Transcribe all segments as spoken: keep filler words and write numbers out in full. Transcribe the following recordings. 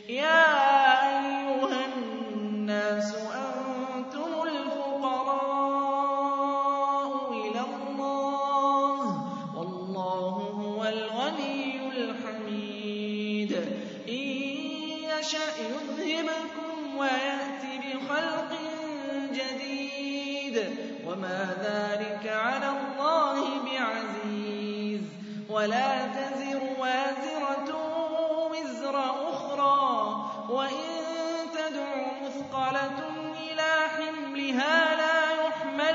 يَا أَيُّهَا النَّاسُ أَنتُمُ الْفُقَرَاءُ إِلَى اللَّهِ وَاللَّهُ هُوَ الْغَنِيُّ الْحَمِيدُ إِن يَشَأْ يُذْهِبْكُمْ وَيَأْتِ بِخَلْقٍ جَدِيدٍ وَمَا ذَٰلِكَ عَلَى اللَّهِ بِعَزِيزٍ وَلَا تَزِرُ وَازِرَةٌ وِزْرَ أُخْرَىٰ وَإِن تَدْعُ مُثْقَلَةٌ إِلَىٰ حِمْلِهَا لَا يُحْمَلْ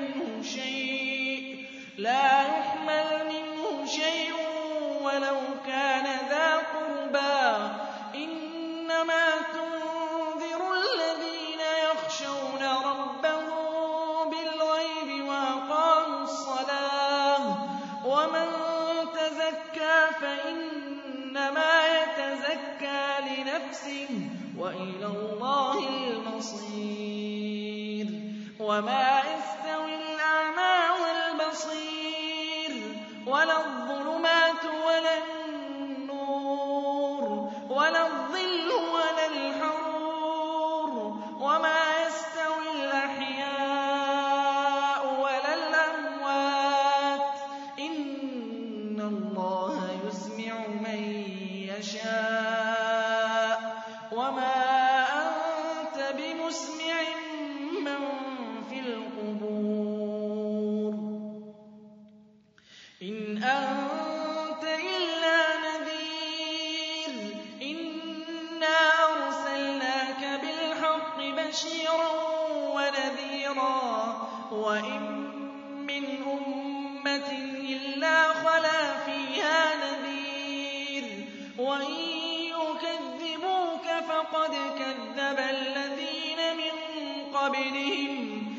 مِنْهُ شَيْءٌ وَلَوْ كَانَ ذَا قُرْبَىٰ ۗ إِنَّمَا تُنذِرُ الَّذِينَ يَخْشَوْنَ رَبَّهُم بِالْغَيْبِ وَأَقَامُوا الصَّلَاةَ ۚ وَمَن تَزَكَّىٰ فَإِنَّمَا يَتَزَكَّىٰ لِنَفْسِهِ ۚ وَإِلَى اللَّهِ الْمَصِيرُ وَمَا يَسْتَوِي الْأَعْمَىٰ وَالْبَصِيرُ وَلَا الظُّلُمَاتُ وَلَا النُّورُ وَلَا الظِّلُّ وَلَا الْحَرُورُ وَمَا يَسْتَوِي الْأَحْيَاءُ وَلَا الْأَمْوَاتُ ۚ إِنَّ اللَّهَ يُسْمِعُ مَن يَشَاءُ ۖ وَمَا أَنتَ بِمُسْمِعٍ مَّن فِي الْقُبُورِ إِنْ أَنتَ إِلَّا نَذِيرٌ إِنَّا أَرْسَلْنَاكَ بِالْحَقِّ بَشِيرًا وَنَذِيرًا وَإِن مِّنْ أُمَّةٍ إِلَّا خَلَا فِيهَا نَذِيرٌ وَإِن يُكَذِّبُوكَ فَقَدْ كَذَّبَ الَّذِينَ مِن قَبْلِهِمْ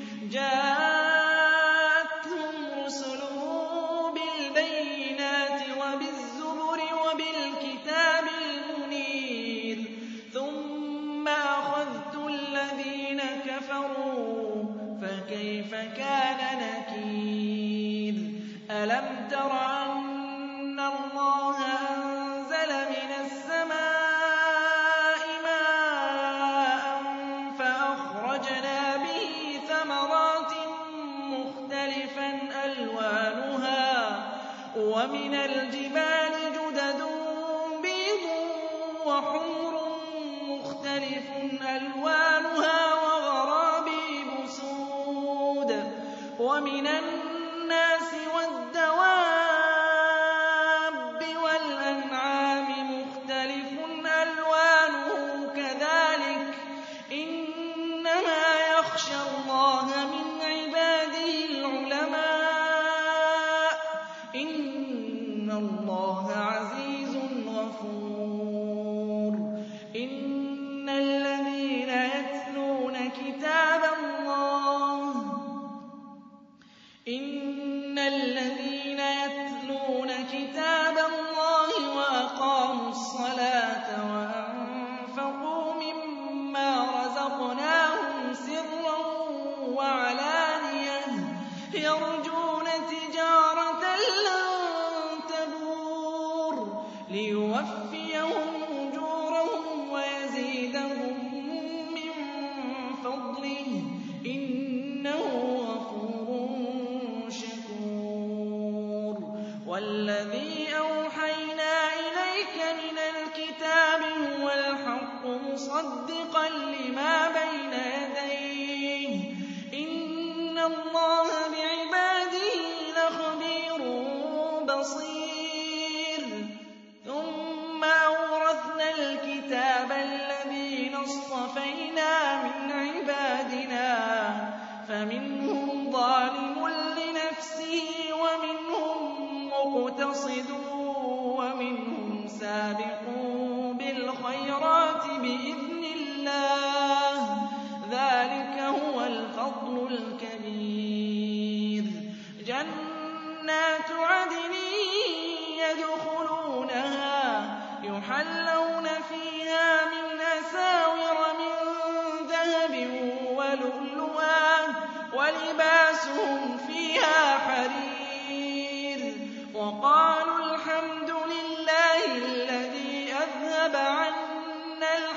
جَاءَتْهُمْ رُسُلُهُم بِالْبَيِّنَاتِ وَبِالزُّبُرِ وَبِالْكِتَابِ الْمُنِيرِ ثُمَّ أَخَذْتُ الَّذِينَ كَفَرُوا فَكَيْفَ كَانَ نَكِيرِ أَلَمْ تَرَ أَنَّ اللَّهَ أَنزَلَ مِنَ السَّمَاءِ مَاءً فَأَخْرَجْنَا بِهِ ثَمَرَاتٍ مُّخْتَلِفًا أَلْوَانُهَا وَمِنَ الْجِبَالِ جُدَدٌ بِيضٌ وَحُمْرٌ مُّخْتَلِفٌ أَلْوَانُهَا وَغَرَابِيبُ سُودٌ وَمِنَ النَّاسِ وَالدَّوَابِّ وَالْأَنْعَامِ مُخْتَلِفٌ أَلْوَانُهُ كَذَٰلِكَ ۗ إِنَّمَا يَخْشَى اللَّهَ مِنْ عِبَادِهِ الْعُلَمَاءُ ۗ إِنَّ اللَّهَ عَزِيزٌ غَفُورٌ إِنَّ الَّذِينَ يَتْلُونَ كِتَابَ اللَّهِ إِنَّ الَّذِينَ يَتْلُونَ كِتَابَ اللَّهِ وَأَقَامُوا الصَّلَاةَ وَأَنفَقُوا مِمَّا رَزَقْنَاهُمْ سِرًّا وَعَلَانِيَةً يَرْجُونَ تِجَارَةً لَّن تَبُورَ لِيُوَفِّيَهُمْ أُجُورَهُمْ وَيَزِيدَهُم مِّن فَضْلِهِ ۚ إِنَّهُ غَفُورٌ شَكُورٌ وَالَّذِي أَوْحَيْنَا إِلَيْكَ مِنَ الْكِتَابِ هُوَ الْحَقُّ مُصَدِّقًا لِّمَا بَيْنَ يَدَيْهِ ۗ إِنَّ اللَّهَ بِعِبَادِهِ لَخَبِيرٌ بَصِيرٌ ثُمَّ أَوْرَثْنَا الْكِتَابَ الَّذِينَ اصْطَفَيْنَا مِنْ عِبَادِنَا فَمِنْهُمْ ظَالِمٌ لِّنَفْسِهِ وَمِنْهُم مُّقْتَصِدٌ وَمِنْهُمْ سَابِقٌ بِالْخَيْرَاتِ بِإِذْنِ اللَّهِ ۚ ذَٰلِكَ هُوَ الْفَضْلُ الْكَبِيرُ جَنَّاتُ عَدْنٍ يَدْخُلُونَهَا يُحَلَّوْنَ فِيهَا مِنْ أَسَاوِرَ مِن ذَهَبٍ وَلُؤْلُؤًا وَلِبَاسُهُمْ فِيهَا حَرِيرٌ وَقَالُوا الْحَمْدُ لِلَّهِ الَّذِي أَذْهَبَ عَنَّا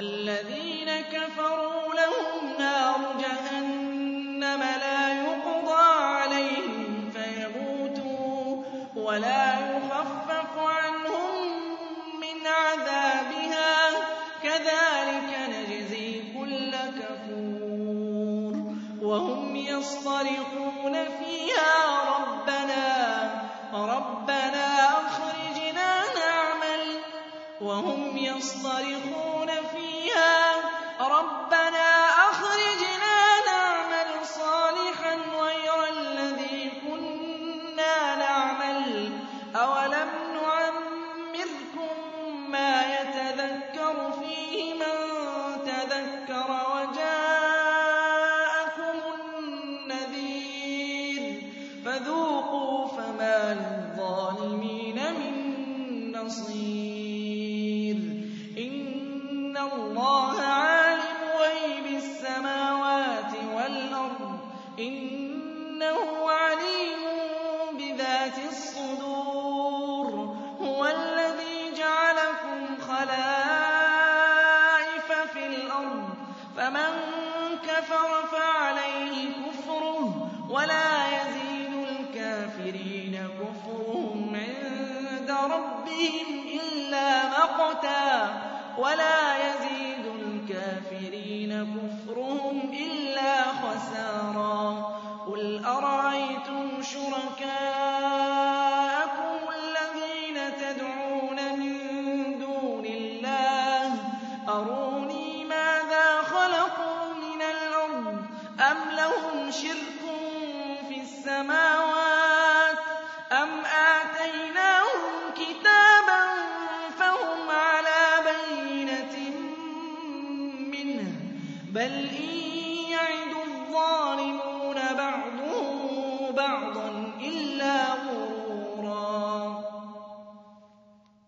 وَالَّذِينَ كَفَرُوا لَهُمْ نَارُ جَهَنَّمَ لَا يُقْضَىٰ عَلَيْهِمْ فَيَمُوتُوا وَلَا يُخَفَّفُ عَنْهُم مِّنْ عَذَابِهَا ۚ كَذَٰلِكَ نَجْزِي كُلَّ كَفُورٍ وَهُمْ يَصْطَرِخُونَ فِيهَا رَبَّنَا رَبَّنَا أَخْرِجْنَا نَعْمَلْ وَهُمْ يَصْطَرِخُونَ فِيهَا رَبَّنَا أَخْرِجْنَا نَعْمَلْ صَالِحًا غَيْرَ الَّذِي كُنَّا نَعْمَلُ أَوَلَمْ نُعَمِّرْكُم مَّا يَتَذَكَّرُ فِيهِ مَن تَذَكَّرَ وَجَاءَكُمُ النَّذِيرُ فَذُوقُوا فَمَا لِلظَّالِمِينَ مِن نَّصِيرٍ إِنَّ اللَّهَ عَالِمُ غَيْبِ السَّمَاوَاتِ وَالْأَرْضِ ۚ إِنَّهُ عَلِيمٌ بِذَاتِ الصُّدُورِ هُوَ الَّذِي جَعَلَكُمْ خَلَائِفَ فِي الْأَرْضِ ۚ فَمَن كَفَرَ فَعَلَيْهِ كُفْرُهُ ۖ وَلَا يَزِيدُ الْكَافِرِينَ كُفْرُهُمْ عِندَ رَبِّهِمْ إِلَّا مَقْتًا ۖ وَلَا يَزِيدُ الْكَافِرِينَ كُفْرُهُمْ إِلَّا خَسَارًا قُلْ أَرَأَيْتُمْ شُرَكَاءَكُمُ الَّذِينَ تَدْعُونَ مِن دُونِ اللَّهِ أَرُونِي مَاذَا خَلَقُوا مِنَ الْأَرْضِ أَمْ لَهُمْ شِرْكٌ فِي السَّمَاوَاتِ أَمْ آتَيْنَاهُمْ كِتَابًا فَهُمْ عَلَىٰ بَيِّنَةٍ مِّنْهُ ۚ بَلْ إِن يَعِدُ الظَّالِمُونَ بَعْضُهُم بَعْضًا إِلَّا غُرُورًا